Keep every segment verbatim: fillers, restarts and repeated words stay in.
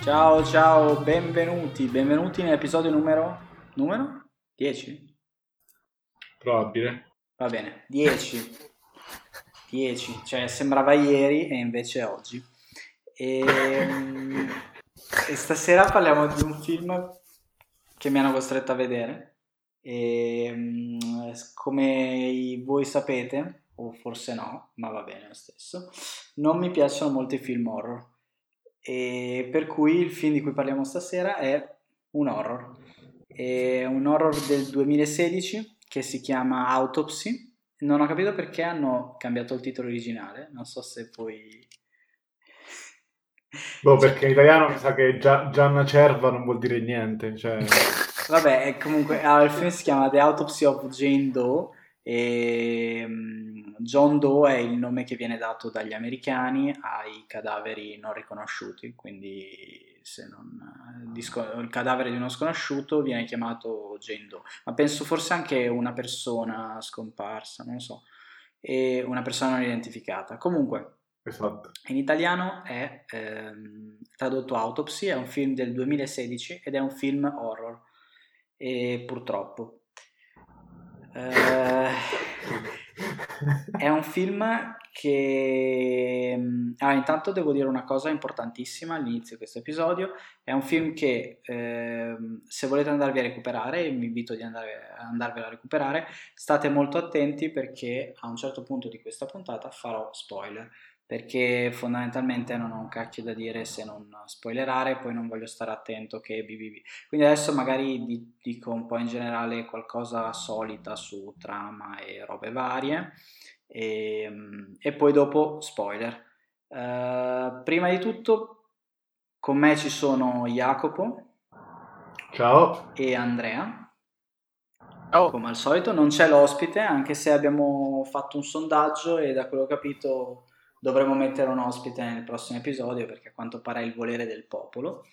Ciao ciao, benvenuti, benvenuti nell'episodio numero... numero? dieci? Probabile. Va bene, dieci. dieci, cioè sembrava ieri e invece è oggi. E, e stasera parliamo di un film che mi hanno costretto a vedere. E, mm, come voi sapete, o forse no, ma va bene lo stesso, non mi piacciono molto i film horror. E per cui il film di cui parliamo stasera è un horror. È un horror del duemilasedici che si chiama Autopsy. Non ho capito perché hanno cambiato il titolo originale, non so se poi... Boh, Cioè, perché in italiano mi sa che Gia- Gianna Cerva non vuol dire niente, cioè... vabbè, e comunque allora, il film si chiama The Autopsy of Jane Doe e mm, John Doe è il nome che viene dato dagli americani ai cadaveri non riconosciuti, quindi se non, di sco- il cadavere di uno sconosciuto viene chiamato Jane Doe, ma penso forse anche una persona scomparsa, non lo so, e una persona non identificata. Comunque, Esatto. in italiano è ehm, tradotto Autopsy, è un film del duemilasedici ed è un film horror, e purtroppo eh, è un film che ah, intanto devo dire una cosa importantissima all'inizio di questo episodio. È un film che ehm, se volete andarvi a recuperare, e vi invito di andare, a andarvelo a recuperare, state molto attenti perché a un certo punto di questa puntata farò spoiler, perché fondamentalmente non ho un cacchio da dire se non spoilerare, poi non voglio stare attento che bibibi. Quindi adesso magari di- dico un po' in generale qualcosa solita su trama e robe varie e, e poi dopo spoiler. Eh, prima di tutto con me ci sono Jacopo Ciao. e Andrea. Oh, Come al solito non c'è l'ospite, anche se abbiamo fatto un sondaggio e da quello che ho capito dovremo mettere un ospite nel prossimo episodio perché a quanto pare è il volere del popolo.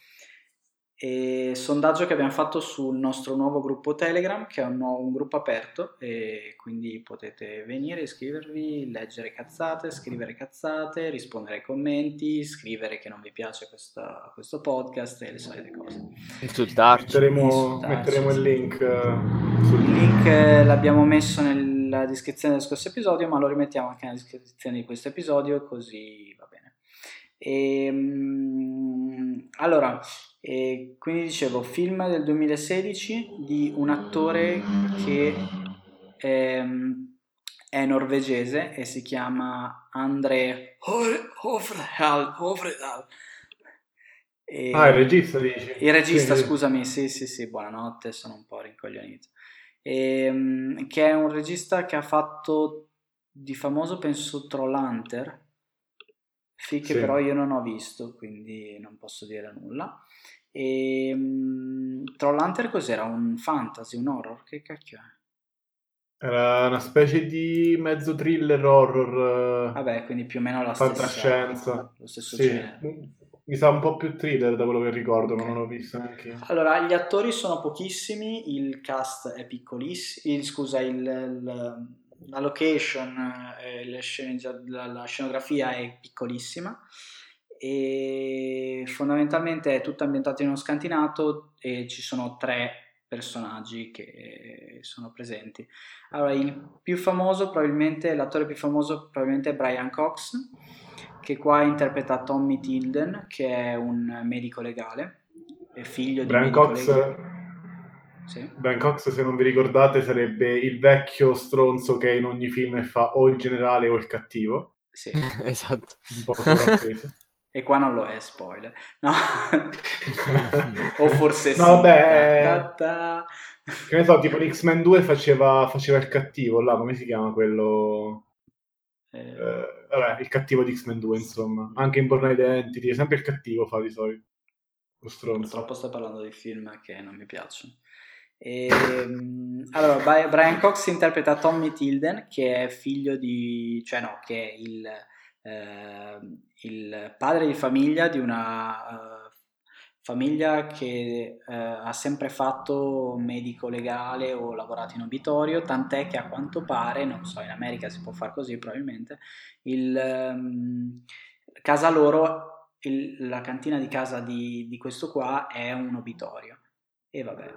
E sondaggio che abbiamo fatto sul nostro nuovo gruppo Telegram, che è un, nuovo, un gruppo aperto, e quindi potete venire, iscrivervi, leggere cazzate, scrivere cazzate, rispondere ai commenti, scrivere che non vi piace questa, questo podcast e le solite cose. insultarci. Metteremo, Insultarci, metteremo il sì. link eh, sul... Il link eh, l'abbiamo messo nella descrizione del scorso episodio, ma lo rimettiamo anche nella descrizione di questo episodio, così va bene. E, mm, allora, e quindi dicevo, film del duemilasedici di un attore che ehm, è norvegese e si chiama André Hofredal. Hofredal. E- Ah, il regista dici? il regista, Sì, sì. scusami, sì, sì, sì, buonanotte, sono un po' rincoglionito. Ehm, che è un regista che ha fatto di famoso, penso, Trollhunter, film che Sì. però io non ho visto, quindi non posso dire nulla. E, Trollhunter cos'era? Un fantasy, un horror? Che cacchio è? Era una specie di mezzo thriller horror, eh, Vabbè, quindi più o meno la stessa, fantascienza. lo stesso Sì, genere. mi sa un po' più thriller da quello che ricordo, ma Ok. non l'ho visto neanche io. Allora, gli attori sono pochissimi, il cast è piccolissimo, il- scusa, il, il- la location, eh, le sceneggia- la, la scenografia è piccolissima e fondamentalmente è tutto ambientato in uno scantinato e ci sono tre personaggi che sono presenti. Allora, il più famoso probabilmente, l'attore più famoso probabilmente è Brian Cox, che qua interpreta Tommy Tilden, che è un medico legale, è figlio di Brian medico Cox, legale. Sì. Brian Cox, se non vi ricordate, sarebbe il vecchio stronzo che in ogni film fa o il generale o il cattivo, Sì. Esatto. un po' sovrappeso. E qua non lo è, spoiler. No. O forse sì. No, vabbè, Ta, ta, ta. che ne so, tipo in X-Men due faceva, faceva il cattivo, là, come si chiama quello? Eh, Eh, vabbè, il cattivo di X-Men due, insomma. Anche in Born Identity, è sempre il cattivo fa di solito. Lo stronzo. Purtroppo sto parlando di film che non mi piacciono. E, allora, Bri- Brian Cox interpreta Tommy Tilden, che è figlio di, cioè no, che è il, eh, il padre di famiglia di una eh, famiglia che eh, ha sempre fatto medico legale o lavorato in obitorio, tant'è che a quanto pare, non so, in America si può fare così probabilmente, il, ehm, casa loro il- la cantina di casa di, di questo qua è un obitorio. E vabbè.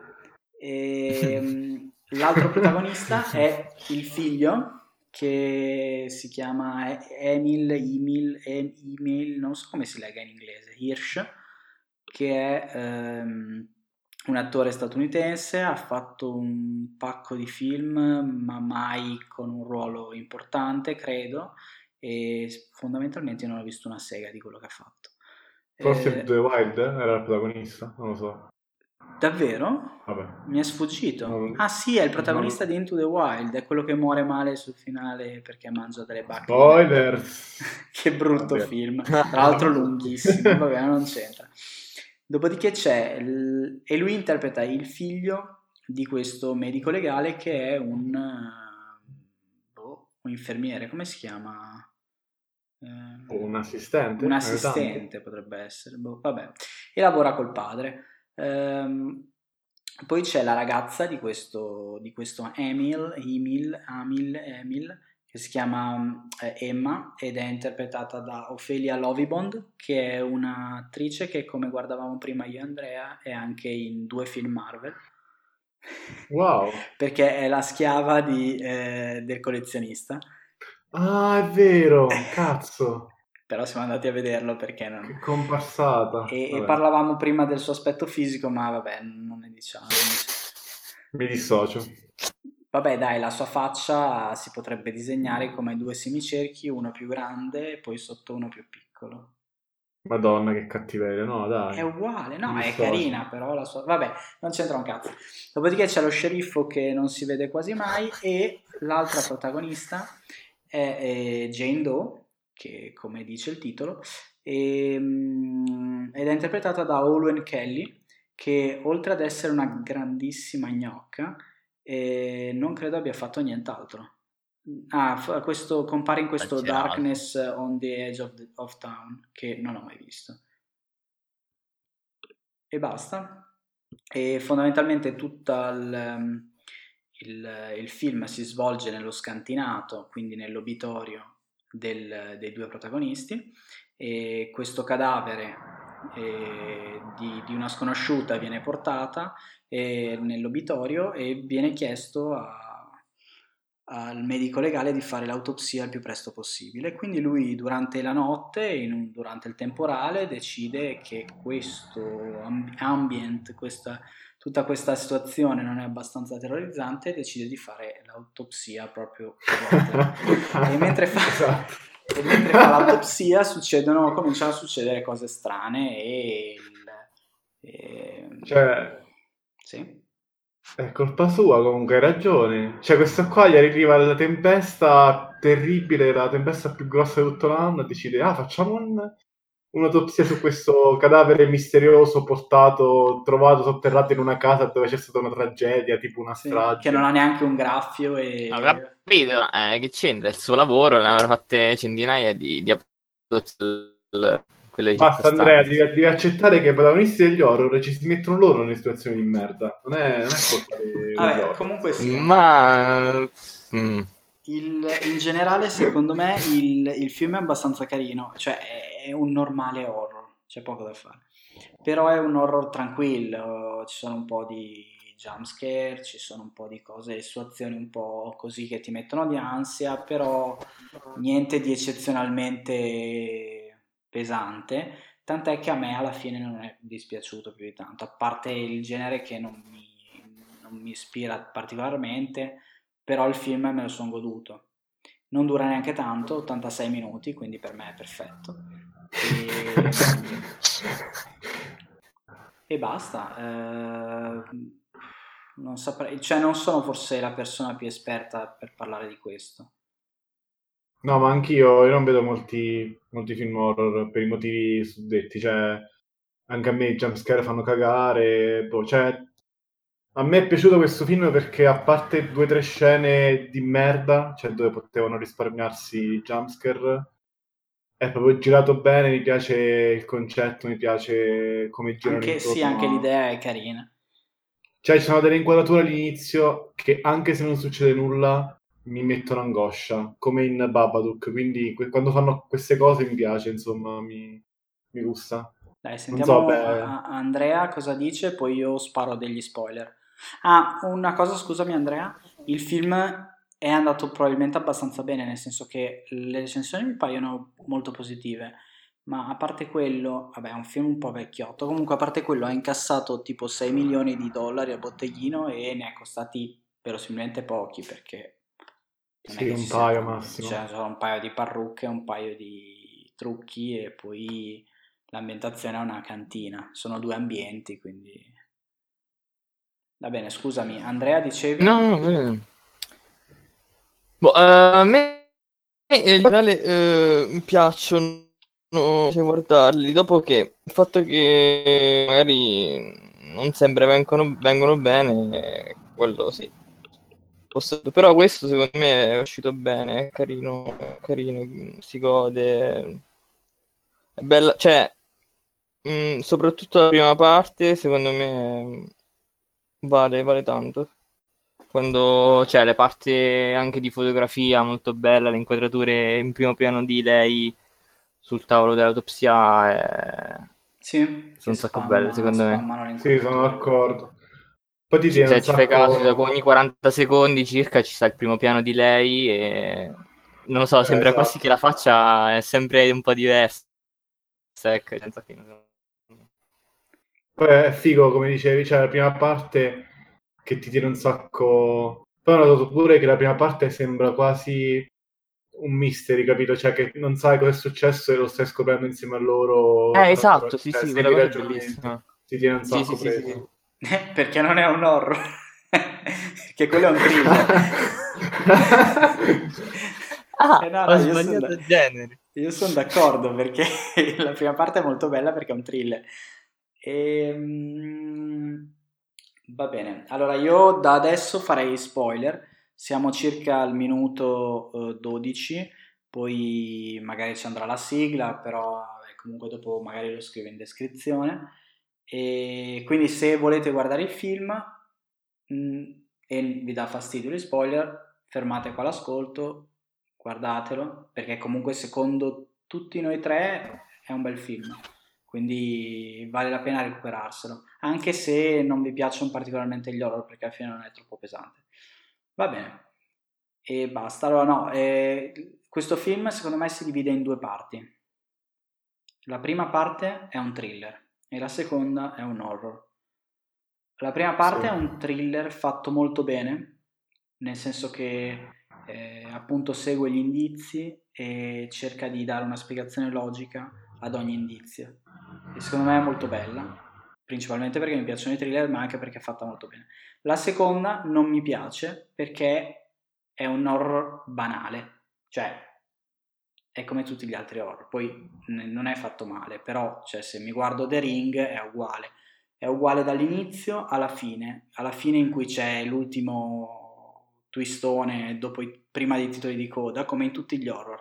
Ehm, l'altro protagonista è il figlio che si chiama E- Emil, Emil, Em- Emil, non so come si legga in inglese, Hirsch, che è ehm, un attore statunitense, ha fatto un pacco di film, ma mai con un ruolo importante, credo, e fondamentalmente non ho visto una sega di quello che ha fatto. Forse Eh, Into the Wild era il protagonista, non lo so. Davvero? Vabbè. Mi è sfuggito. Non- Ah sì, è il non- protagonista di Into the Wild, è quello che muore male sul finale perché mangia delle bacche di merda. Spoilers! Che brutto Vabbè. film, tra l'altro lunghissimo, vabbè, non c'entra. Dopodiché c'è, il- e lui interpreta il figlio di questo medico legale che è un, eh, boh, un infermiere, come si chiama? Eh, O un assistente? un Aiutante? assistente potrebbe essere, boh, vabbè, e lavora col padre. Ehm, poi c'è la ragazza di questo, di questo Emil, Emil, Amil, Emil, che si chiama eh, Emma ed è interpretata da Ophelia Lovibond, che è un'attrice che, come guardavamo prima io e Andrea, è anche in due film Marvel. Wow! Perché è la schiava di, eh, del collezionista. Ah, è vero! Cazzo! Però siamo andati a vederlo perché non... Che comparsata! E, e Vabbè, parlavamo prima del suo aspetto fisico, ma vabbè, non ne diciamo. non ne- mi dissocio. Vabbè, dai, la sua faccia si potrebbe disegnare come due semicerchi, uno più grande e poi sotto uno più piccolo. Madonna, che cattiveria, no, È dai. uguale, Mi no, è dissocio. carina, però la sua... Vabbè, non c'entra un cazzo. Dopodiché c'è lo sceriffo che non si vede quasi mai e l'altra protagonista è, è Jane Doe, che come dice il titolo, e, mm, ed è interpretata da Owen Kelly, che oltre ad essere una grandissima gnocca, eh, non credo abbia fatto nient'altro. Ah, f- questo, compare in questo c'era altro. Darkness on the Edge of, the- of Town, che non ho mai visto. E basta. E fondamentalmente tutto il, il, il film si svolge nello scantinato, quindi nell'obitorio del- dei due protagonisti, e questo cadavere eh, di, di una sconosciuta viene portata eh, nell'obitorio e viene chiesto a- al medico legale di fare l'autopsia il più presto possibile. Quindi lui durante la notte, in un- durante il temporale, decide che questo amb- ambient, questa, tutta questa situazione non è abbastanza terrorizzante e decide di fare l'autopsia proprio per e mentre fa, Esatto. e mentre fa l'autopsia succedono, cominciano a succedere cose strane e il, e- Cioè, sì. è colpa sua, comunque, hai ragione. Cioè, questo qua gli arriva la tempesta terribile, la tempesta più grossa di tutto l'anno, e decide, ah, facciamo un- un'autopsia su questo cadavere misterioso portato, trovato sotterrato in una casa dove c'è stata una tragedia, tipo una Sì, che non strage. ha neanche un graffio Ho e... capito, eh, che c'entra? Il suo lavoro, ne avranno fatte centinaia di, di autopsie, quelle Basta, Andrea, circostanze. devi, devi accettare che i protagonisti degli horror ci si mettono loro nelle situazioni di merda. Non è, non è colpa de- degli Vabbè, horror. comunque sia. Ma... mm, Il- in generale, secondo me, il, il film è abbastanza carino, cioè è, è un normale horror, c'è poco da fare. Però è un horror tranquillo, ci sono un po' di jumpscare, ci sono un po' di cose, situazioni un po' così che ti mettono di ansia, però niente di eccezionalmente pesante, tant'è che a me alla fine non è dispiaciuto più di tanto, a parte il genere che non mi, non mi ispira particolarmente, però il film me lo sono goduto. Non dura neanche tanto, ottantasei minuti, quindi per me è perfetto. E, e basta. Eh, non saprei, cioè non sono forse la persona più esperta per parlare di questo. No, ma anch'io io non vedo molti, molti film horror per i motivi suddetti. Cioè, anche a me i jumpscare fanno cagare. Boh, cioè, a me è piaciuto questo film perché, a parte due o tre scene di merda, cioè dove potevano risparmiarsi i jumpscare, è proprio girato bene, mi piace il concetto, mi piace come girano Anche sì, anche intorno a... l'idea è carina. Cioè, ci sono delle inquadrature all'inizio che, anche se non succede nulla, mi mettono angoscia, come in Babadook. Quindi que- quando fanno queste cose mi piace, insomma, mi, mi gusta. Dai, Non sentiamo so, beh, a- a- Andrea cosa dice, poi io sparo degli spoiler. Ah, una cosa, scusami Andrea, il film è andato probabilmente abbastanza bene, nel senso che le recensioni mi paiono molto positive, ma a parte quello, vabbè, è un film un po' vecchiotto, comunque a parte quello ha incassato tipo sei milioni di dollari a botteghino e ne è costati verosimilmente pochi, perché non è sì, che ci un sia paio tanto, massimo. c'è solo un paio di parrucche, un paio di trucchi e poi l'ambientazione è una cantina, sono due ambienti, quindi... Va bene, scusami, Andrea dicevi? No, no, no. Boh, eh, a me eh, in generale eh, mi piacciono cioè, guardarli, dopo che il fatto che magari non sempre vengono, vengono bene, eh, quello sì. Posso- Però questo secondo me è uscito bene, è carino, è carino, si gode, è bella, cioè, mh, soprattutto la prima parte, secondo me vale, vale tanto. Quando c'è le parti anche di fotografia molto bella, le inquadrature in primo piano di lei sul tavolo dell'autopsia è... Sì, che sono un sacco belle, spamma, secondo me. spammano le Sì, sono inquadrature. d'accordo. Poi ti Ci- tiene un Se ci fai caso, dopo sacco... ogni quaranta secondi circa ci sta il primo piano di lei e non lo so, Eh, sembra quasi che la esatto. faccia è sempre un po' diversa. Ecco, senza che- Poi è figo, come dicevi, c'è la prima parte che ti tiene un sacco... Poi ho notato pure che la prima parte sembra quasi un mystery, capito? Cioè che non sai cosa è successo e lo stai scoprendo insieme a loro, Eh, tanto, esatto, sì, cioè, sì, quella segui i cosa è ragionamenti, bellissima. ti tiene un Sì, sì, sacco sì, sì, preso. sì. Perché non è un horror, che quello è un thriller. Eh Ah, no, ho no, io sono sbagliato genere. io son d'accordo perché la prima parte è molto bella perché è un thriller. Ehm, va bene, allora io da adesso farei spoiler, siamo circa al minuto eh, dodici, poi magari ci andrà la sigla, però vabbè, comunque dopo magari lo scrivo in descrizione. E quindi se volete guardare il film mh, e vi dà fastidio gli spoiler, fermate qua l'ascolto, guardatelo, perché comunque secondo tutti noi tre è un bel film, quindi vale la pena recuperarselo, anche se non vi piacciono particolarmente gli horror, perché alla fine non è troppo pesante. Va bene, e basta. Allora no, eh, questo film secondo me si divide in due parti. La prima parte è un thriller e la seconda è un horror. La prima parte è Sì. un thriller fatto molto bene, nel senso che eh, appunto segue gli indizi e cerca di dare una spiegazione logica ad ogni indizio. E secondo me è molto bella, principalmente perché mi piacciono i thriller, ma anche perché è fatta molto bene. La seconda non mi piace perché è un horror banale, cioè è come tutti gli altri horror, poi n- non è fatto male, però cioè, se mi guardo The Ring è uguale, è uguale dall'inizio alla fine, alla fine in cui c'è l'ultimo twistone dopo i, prima dei titoli di coda, come in tutti gli horror.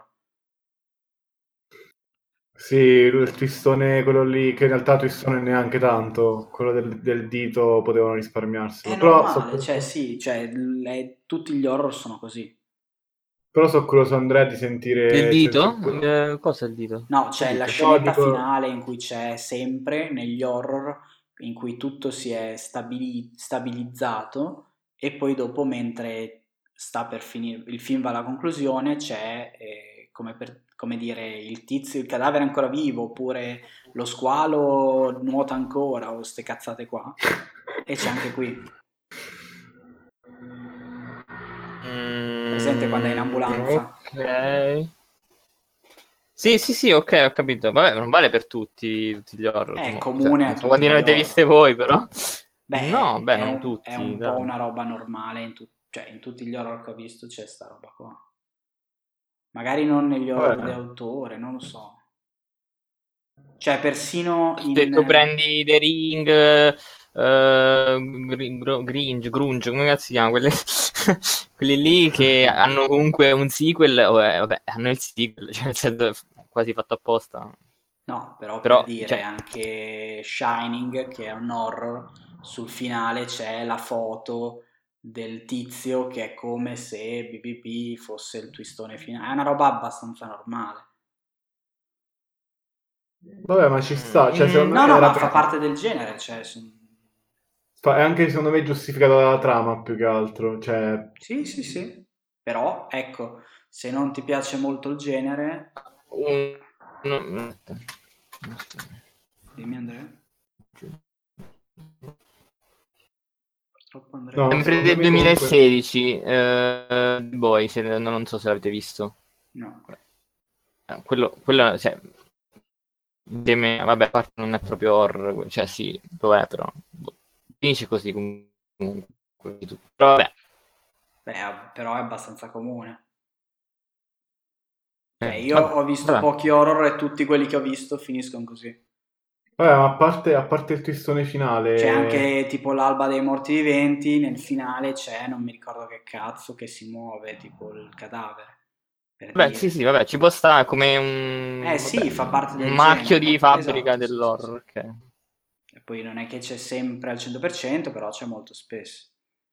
Sì, il twistone, quello lì, che in realtà twistone neanche tanto, quello del, del dito potevano È risparmiarselo, però so normale, cioè curioso, sì, cioè, l- è- tutti gli horror sono così. però so curioso Andrea di Il sentire, cioè, dito? se pu- Eh, cosa è il dito? No, Che c'è la dito? no, scenetta dico, finale in cui c'è sempre negli horror in cui tutto si è stabili- stabilizzato e poi dopo mentre sta per finire il film va alla conclusione c'è eh, come, per- come dire il tizio, il cadavere è ancora vivo oppure lo squalo nuota ancora o ste cazzate qua e c'è anche qui. Presente quando è in Mm, ambulanza? ok. Sì, sì, sì, ok, ho capito. Vabbè, non vale per tutti, tutti gli horror. È Comunque. Cioè, comune a non so tutti quanti ne gli avete horror. viste voi, però. Beh, No, è, beh, è non un, è tutti, un po' dai. una roba normale, in, tu- cioè in tutti gli horror che ho visto c'è sta roba qua. Magari non negli horror di vabbè, autore, non lo so. Cioè, persino Se tu in... prendi The Ring, eh, Gr- Gr- Gringe, Grunge, come cazzo si chiama? Quelle... quelli lì che hanno comunque un sequel, o, eh, vabbè, hanno il sequel, cioè, nel senso, è quasi fatto apposta. No, però per Però, dire cioè, anche Shining, che è un horror, sul finale c'è la foto del tizio che è come se B B B fosse il twistone finale. È una roba abbastanza normale. Vabbè, ma ci sta, cioè secondo No, me no, era ma fa per- parte del genere, cioè... se- fa- è anche secondo me giustificata dalla trama più che altro, cioè Sì, sì, sì. Però, ecco, se non ti piace molto il genere... Un- no, Dimmi, Andrea. Purtroppo Andrea... no, Sempre secondo del me comunque duemilasedici, eh, Boy, se, non, non so se l'avete visto. No. Eh, quello, quello, cioè, insieme, vabbè, a parte non è proprio horror, cioè sì, lo è, però boh, finisce così comunque. Però vabbè, Beh, però è abbastanza comune. Cioè, eh, io vabbè, ho visto vabbè. pochi horror e tutti quelli che ho visto finiscono così. vabbè, ma a parte, a parte il twistone C'è finale, anche tipo l'alba dei morti viventi, nel finale c'è, non mi ricordo che cazzo, che si muove, tipo il cadavere, per Vabbè, sì, dire. sì, vabbè, ci può stare come un, Eh vabbè, sì, fa parte un del marchio genere. di fabbrica Esatto, sì, sì, sì. dell'horror, ok. E poi non è che c'è sempre al cento per cento, però c'è molto spesso.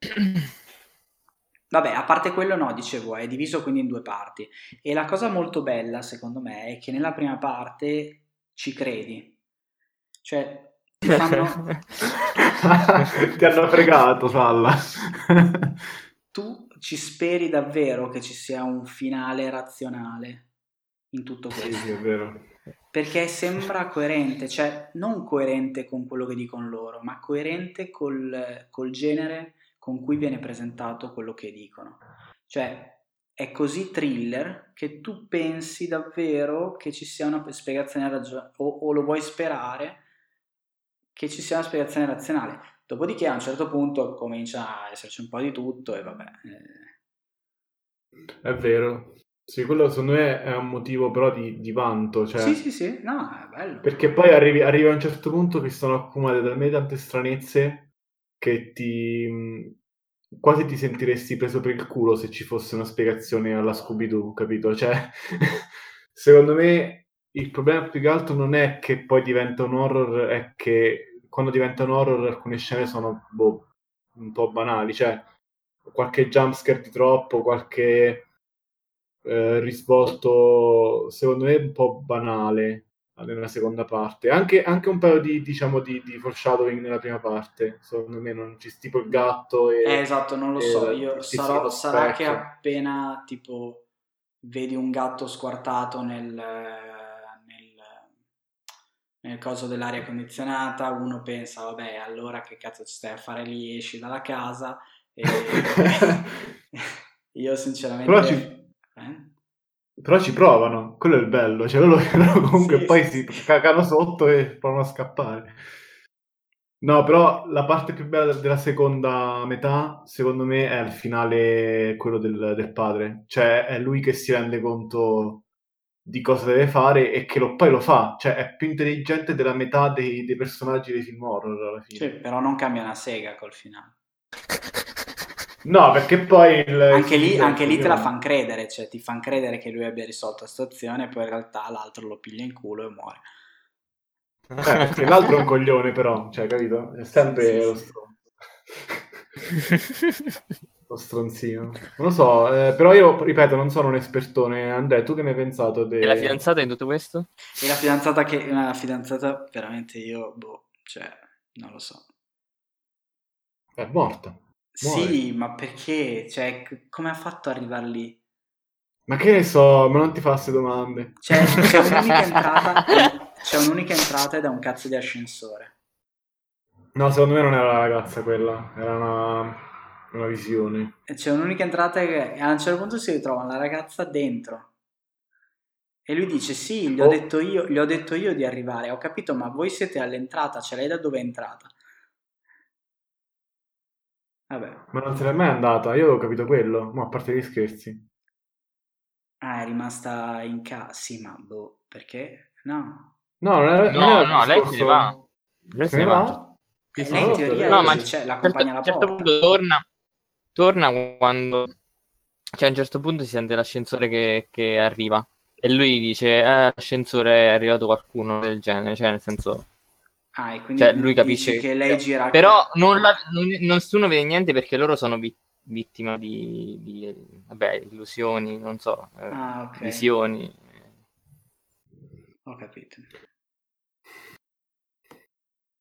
Vabbè, a parte quello no, dicevo, è diviso quindi in due parti. E la cosa molto bella, secondo me, è che nella prima parte ci credi. Cioè, ti fanno... ti hanno fregato, Salla. Tu ci speri davvero che ci sia un finale razionale in tutto Sì, questo. sì, è vero. Perché sembra coerente, cioè non coerente con quello che dicono loro, ma coerente col, col genere con cui viene presentato quello che dicono. Cioè è così thriller che tu pensi davvero che ci sia una spiegazione ragionevole, o, o lo vuoi sperare che ci sia una spiegazione razionale. Dopodiché a un certo punto comincia a esserci un po' di tutto e vabbè. Eh. È vero. Sì, quello secondo me è un motivo però di, di vanto, Sì, cioè, sì, sì, no, è bello. perché poi arrivi, arrivi a un certo punto che sono accumulate talmente tante stranezze che ti mh, quasi ti sentiresti preso per il culo se ci fosse una spiegazione alla Scooby-Doo, capito? Cioè, secondo me il problema più che altro non è che poi diventa un horror, è che quando diventa un horror alcune scene sono boh, un po' banali, cioè qualche jumpscare di troppo, qualche eh, risvolto secondo me un po' banale nella seconda parte, anche, anche un paio di diciamo di, di foreshadowing nella prima parte, secondo me non ci tipo il gatto Eh, e, esatto, non lo e so, il io tizio sarò, dello sarà che specchio. appena tipo vedi un gatto squartato nel, nel, nel coso dell'aria condizionata, uno pensa, vabbè, allora che cazzo ci stai a fare lì, esci dalla casa e io però sinceramente... ci, Eh? però ci provano, quello è il bello, cioè loro, loro comunque Sì, poi sì, si sì. cagano sotto e provano a scappare. No, però la parte più bella della seconda metà, secondo me, è il finale, quello del, del padre. Cioè, è lui che si rende conto di cosa deve fare e che lo- poi lo fa. Cioè, è più intelligente della metà dei, dei personaggi dei film horror alla Sì, fine. però non cambia una sega col finale. No, perché poi il Anche lì, suicidio è un anche lì te la coglione. fan credere, cioè ti fan credere che lui abbia risolto la situazione, poi in realtà l'altro lo piglia in culo e muore. Eh, perché l'altro è un coglione, però, cioè, capito? È Sì, sì, sempre lo sì. stronzo. Lo stronzino. Non lo so, eh, però io, ripeto, non sono un espertone. Andrea, tu che ne hai pensato? E la De... fidanzata in tutto questo? E la fidanzata che... La fidanzata veramente io, boh, cioè, non lo so. È morta. Muore. Sì, ma perché? Cioè, c- come ha fatto ad arrivare lì? Ma che ne so, ma non ti fa queste domande. C'è, c'è un'unica entrata, e- c'è un'unica entrata ed è un cazzo di ascensore. No, secondo me non era la ragazza quella, era una, una visione. E c'è un'unica entrata che a un certo punto si ritrova la ragazza dentro. E lui dice: Sì, gli ho Oh, detto io, gli ho detto io di arrivare. Ho capito, ma voi siete all'entrata, ce l'hai da dove è entrata? Vabbè. ma non se n'è mai andata, io avevo capito quello, ma a parte gli scherzi. Ah, è rimasta in casa. Sì, ma boh, perché? No. No, non era, non era No, il no, lei se ne va. discorso... Lei Se se ne ne va. va? Sì, E sì. Ah, lei non in lo teoria sapevo. No, ma a esce, un cioè, certo, l'accompagna alla certo porta. punto torna, torna quando... Cioè, a un certo punto si sente l'ascensore che, che arriva. E lui dice, eh, l'ascensore è arrivato qualcuno del genere. Cioè, nel senso... Ah, e Cioè, quindi lui dici capisce... che lei gira a Però ca- non la- non- nessuno vede niente perché loro sono vi- vittime di, di... Vabbè, illusioni, non so, eh, Ah, ok, visioni. ho capito.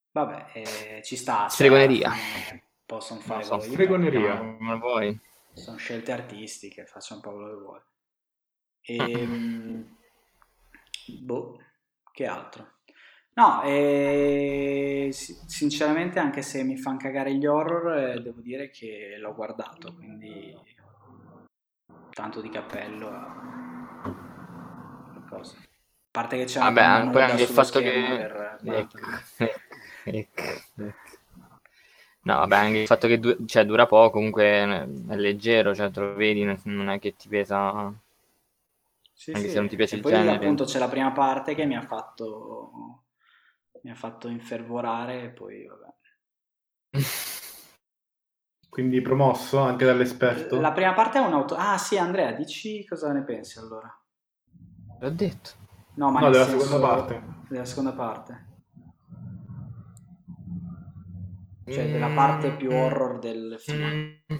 Vabbè, eh, ci sta. Stregoneria. Cioè, possono fare Non so, quello che stregoneria. vogliono. Come vuoi. Sono scelte artistiche, faccia un po' quello che vuole. E, boh, che altro? No, eh, si- sinceramente, anche se mi fanno cagare gli horror, eh, devo dire che l'ho guardato, quindi tanto di cappello a a cosa. A parte che c'è una Vabbè, donna an- poi nuda anche il sullo fatto schermo che... per Ecco, quaranta ecco, ecco, ecco. No, vabbè, anche il fatto che du- cioè, dura poco, comunque è leggero, cioè te lo vedi, non- non è che ti pesa, Sì, anche sì, se non ti piace e il poi genere. appunto c'è la prima parte che mi ha fatto mi ha fatto infervorare e poi vabbè. Quindi promosso anche dall'esperto? La prima parte è un'auto... Ah sì, Andrea, dici cosa ne pensi allora? L'ho detto. No, ma No, nel della senso seconda parte. della seconda parte. Cioè della parte più horror del film. Mm,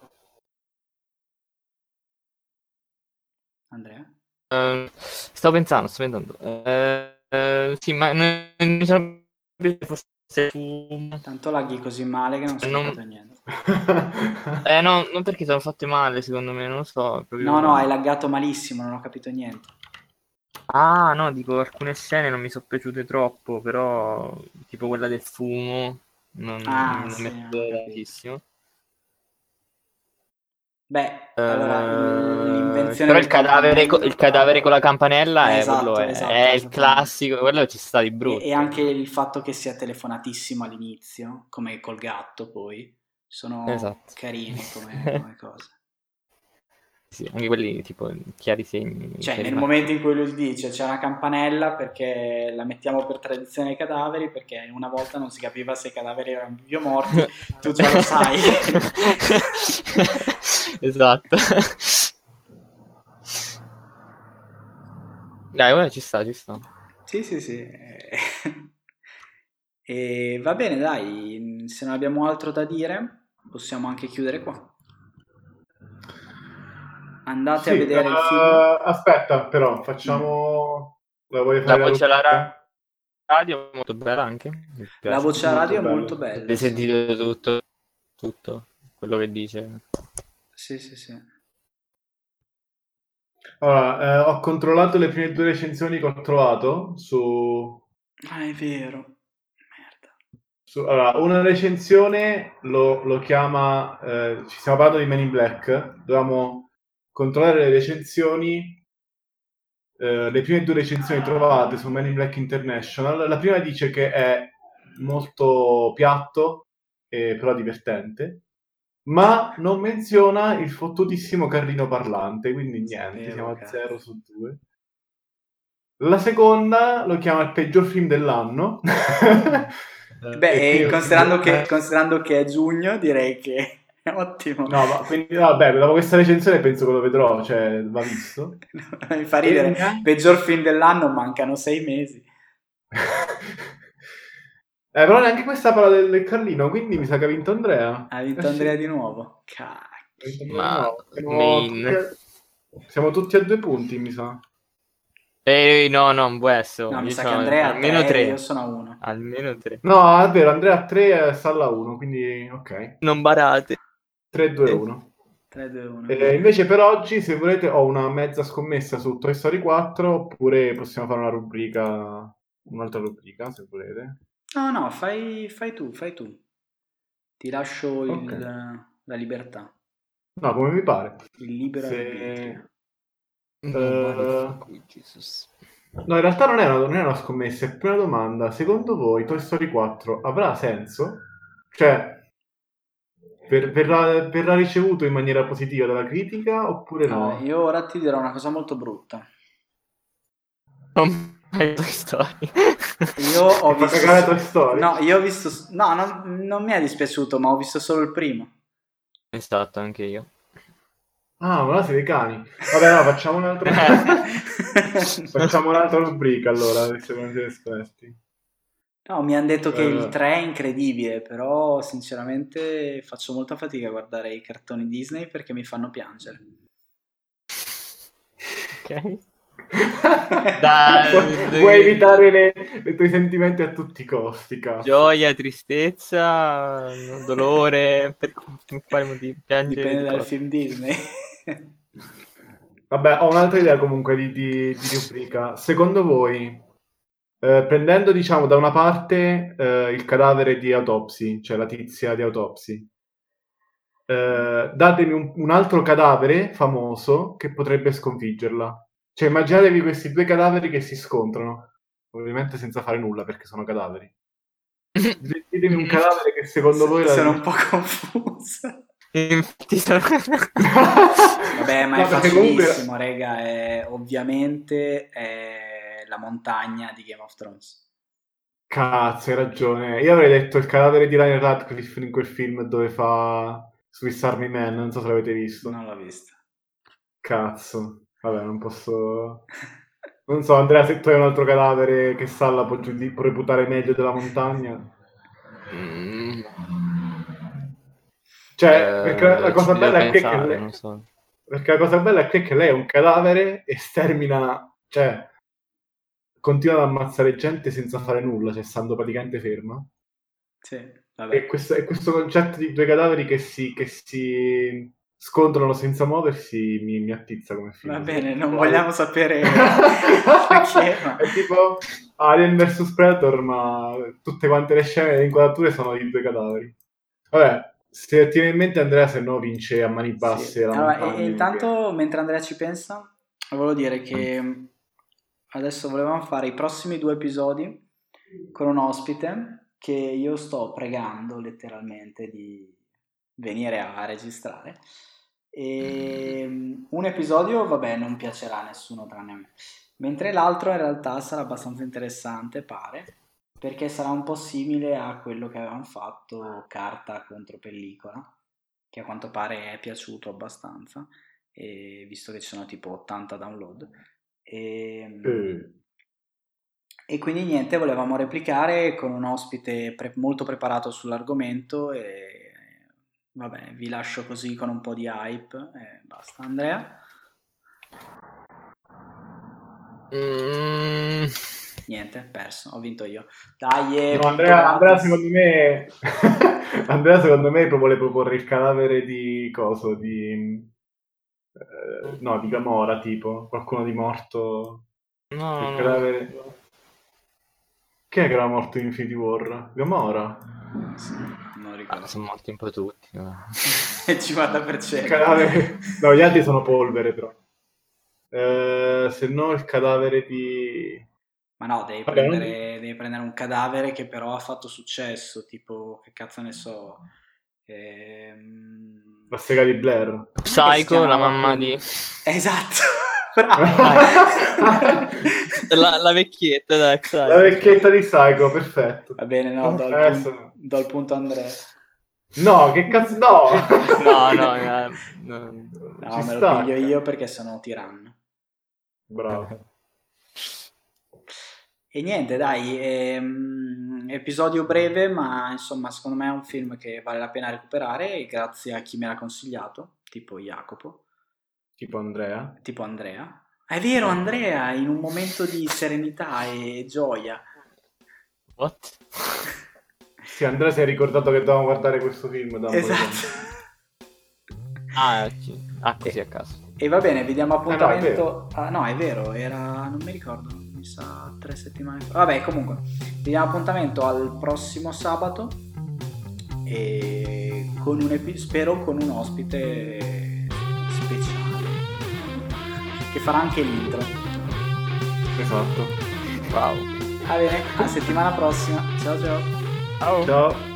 Andrea? eh, sto pensando, sto pensando. Eh, eh, sì, ma non non mi sono forse fumo. Tanto laghi così male che non si è Non- capito niente. Eh no, non perché sono fatte male, secondo me, non lo so. Proprio... No, no, hai laggato malissimo, non ho capito niente. Ah, no, dico, alcune scene non mi sono piaciute troppo, però tipo quella del fumo non, Ah, non sì, mi è ho piaciuta capito. tantissimo. Beh, allora, il- Eh, l'invenzione però del il cadavere, co- campanello... il cadavere con la campanella Eh, è, quello esatto, è, esatto, è il esattamente. classico, quello ci sta di E, e brutto. anche il fatto che sia telefonatissimo all'inizio, come col gatto poi, sono Esatto. carini come, come cose. Sì, anche quelli tipo chiari segni. Cioè, chiari nel macchie. momento in cui lui dice c'è una campanella perché la mettiamo per tradizione ai cadaveri, perché una volta non si capiva se i cadaveri erano vivi o morti, tu già lo sai. Esatto. Dai, ora ci sta, ci sta. Sì, sì, sì. E va bene, dai, se non abbiamo altro da dire, possiamo anche chiudere qua. Andate Sì, a vedere il film. eh, aspetta, però, facciamo... La vuoi La fare la voce alla rubrica? radio è molto bella anche. Mi La piace. voce a Molto radio è bello. molto bella. Hai Sì, sentito tutto, tutto quello che dice. sì, sì. sì. Allora, eh, ho controllato le prime due recensioni che ho trovato su... Ah, è vero. Merda. su- allora, una recensione lo, lo chiama... eh, ci stiamo parlando di Men in Black. Dovevamo controllare le recensioni. eh, le prime due recensioni trovate su Men in Black International. La prima dice che è molto piatto, eh, però divertente. Ma non menziona il fottutissimo carrino parlante, quindi niente, Sapevo, siamo a cazzo. zero su due. La seconda lo chiama il peggior film dell'anno. Beh, E e quindi- considerando che, considerando che è giugno, direi che è ottimo. No, ma quindi, vabbè, dopo questa recensione penso che lo vedrò, cioè va visto. Mi fa E ridere. neanche- Peggior film dell'anno, mancano sei mesi. Eh, però neanche questa parla del, del Carlino, quindi mi sa che ha vinto Andrea. Ha vinto Eh sì, Andrea di nuovo. Cacchio. ha vinto Andrea di Ma nuovo. Siamo main. tutti, a, siamo tutti a due punti, mi sa. Eh, no, no, non può essere. No, mi Io sa che c'ho Andrea ha almeno tre, tre. io sono a uno. Almeno tre. No, è vero, Andrea ha tre e Salla uno, quindi ok. Non barate. tre due uno. tre, due, uno. Eh, invece per oggi, se volete, ho una mezza scommessa su Toy Story quattro, oppure possiamo fare una rubrica, un'altra rubrica, se volete. No, no, fai, fai tu, fai tu. Ti lascio il, Ok. la libertà, No, come mi pare. il libero Se- arbitrio. Eh, Qui, Jesus. No, in realtà non è, una, non è una scommessa, è più una domanda. Secondo voi Toy Story quattro avrà senso? Cioè, ver- verrà, verrà ricevuto in maniera positiva dalla critica oppure no? Allora, io ora ti dirò una cosa molto brutta. Non mai Toy Story. Io ho Ti fa visto... cagare Toy Story? No, io ho visto... No, non, non mi è dispiaciuto, ma ho visto solo il primo. Esatto, anche io. Ah, ma là siete cani. Vabbè, no, facciamo un'altra... facciamo un'altra rubrica allora, se siamo siete esperti. No, mi hanno detto che il Eh. tre è incredibile, però sinceramente faccio molta fatica a guardare i cartoni Disney perché mi fanno piangere. Ok. Dai, Vuoi dai. vuoi evitare le, i tuoi sentimenti a tutti i costi, cazzo. Gioia, tristezza, dolore, per, per quale motivo? Piangere Dipende di dal cosa? film Disney. Vabbè, ho un'altra idea comunque di, di, di rubrica. Secondo voi, eh, prendendo diciamo da una parte eh, il cadavere di Autopsy, cioè la tizia di Autopsy, eh, datemi un, un altro cadavere famoso che potrebbe sconfiggerla. Cioè immaginatevi questi due cadaveri che si scontrano, ovviamente senza fare nulla perché sono cadaveri. Ditemi un cadavere che secondo voi la sono un po' confusa. Infatti sono... Vabbè, ma è No, perché comunque- facilissimo, raga, è, ovviamente è la montagna di Game of Thrones. Cazzo, hai ragione. Io avrei detto il cadavere di Ryan Radcliffe in quel film dove fa Swiss Army Man, non so se l'avete visto. Non l'ho vista. Cazzo. Vabbè, non posso... Non so, Andrea, se tu hai un altro cadavere che Salla può, giudi- può reputare meglio della montagna. Mm, Cioè, eh, perché la, la ci cosa devo bella è che, che pensare, lei... non so. Perché la cosa bella è che, che lei è un cadavere e stermina... Cioè, continua ad ammazzare gente senza fare nulla, cioè stando praticamente ferma. Sì, vabbè. E questo, e questo concetto di due cadaveri che si, che si scontrano senza muoversi mi, mi attizza come film. Va bene, non Wow. vogliamo sapere perché, ma- È tipo Alien versus Predator, ma tutte quante le scene e le inquadrature sono di due cadaveri. Vabbè, se ti viene in mente Andrea, se no vince a mani basse Sì. la Allora, montagna. e, e intanto, mentre Andrea ci pensa, volevo dire che adesso volevamo fare i prossimi due episodi con un ospite che io sto pregando letteralmente di venire a registrare. E un episodio, vabbè, non piacerà a nessuno tranne a me, mentre l'altro in realtà sarà abbastanza interessante, pare, perché sarà un po' simile a quello che avevamo fatto carta contro pellicola, che a quanto pare è piaciuto abbastanza, e visto che ci sono tipo ottanta download. E, Eh. e quindi niente, volevamo replicare con un ospite pre- molto preparato sull'argomento e vabbè, vi lascio così con un po' di hype e basta. Andrea? Mm, Niente, perso, ho vinto io. Dai, eh, No, Andrea, Andrea secondo me Andrea secondo me vuole proporre il cadavere di coso di eh, no, di Gamora, tipo qualcuno di morto. no, Il no. cadavere. Chi è che era morto in Infinity War? Gamora. Sì, non Ah, ricordo. sono morti un po' tutti. ma- Il cinquanta per Il cento. cadavere. No, gli altri sono polvere, però. Eh, se no, il cadavere di. Ma no, devi Vabbè, non- prendere, devi prendere un cadavere che però ha fatto successo, tipo, che cazzo ne so. Ehm... La sega di Blair. come si Psycho, chiamava la mamma quello? di... Esatto, bravo. la, la vecchietta, dai, Psycho. La vecchietta di Psycho, perfetto. Va bene, no, do il, Adesso punto, no. do il punto a Andrea. No, che cazzo, no! No, no, eh, no. No, Ci me lo sta. piglio io perché sono tiranno. Bravo. E niente, dai, ehm, episodio breve, ma insomma, secondo me è un film che vale la pena recuperare e grazie a chi me l'ha consigliato, tipo Jacopo, Tipo Andrea. tipo Andrea. È vero, Andrea, in un momento di serenità e gioia. What? Sì, Andrea si è ricordato che dovevamo guardare questo film da un po' di tempo. Esatto. Ah, ci- ah, così a caso. E va bene, vi diamo no, è appuntamento. Ah, no, è vero, era. Non mi ricordo, mi sa tre settimane fa. Vabbè, comunque, vi diamo appuntamento al prossimo sabato. E con un epi- spero con un ospite speciale che farà anche l'intro. Esatto. Wow. Va bene, a settimana prossima. Ciao ciao. Ciao. Ciao.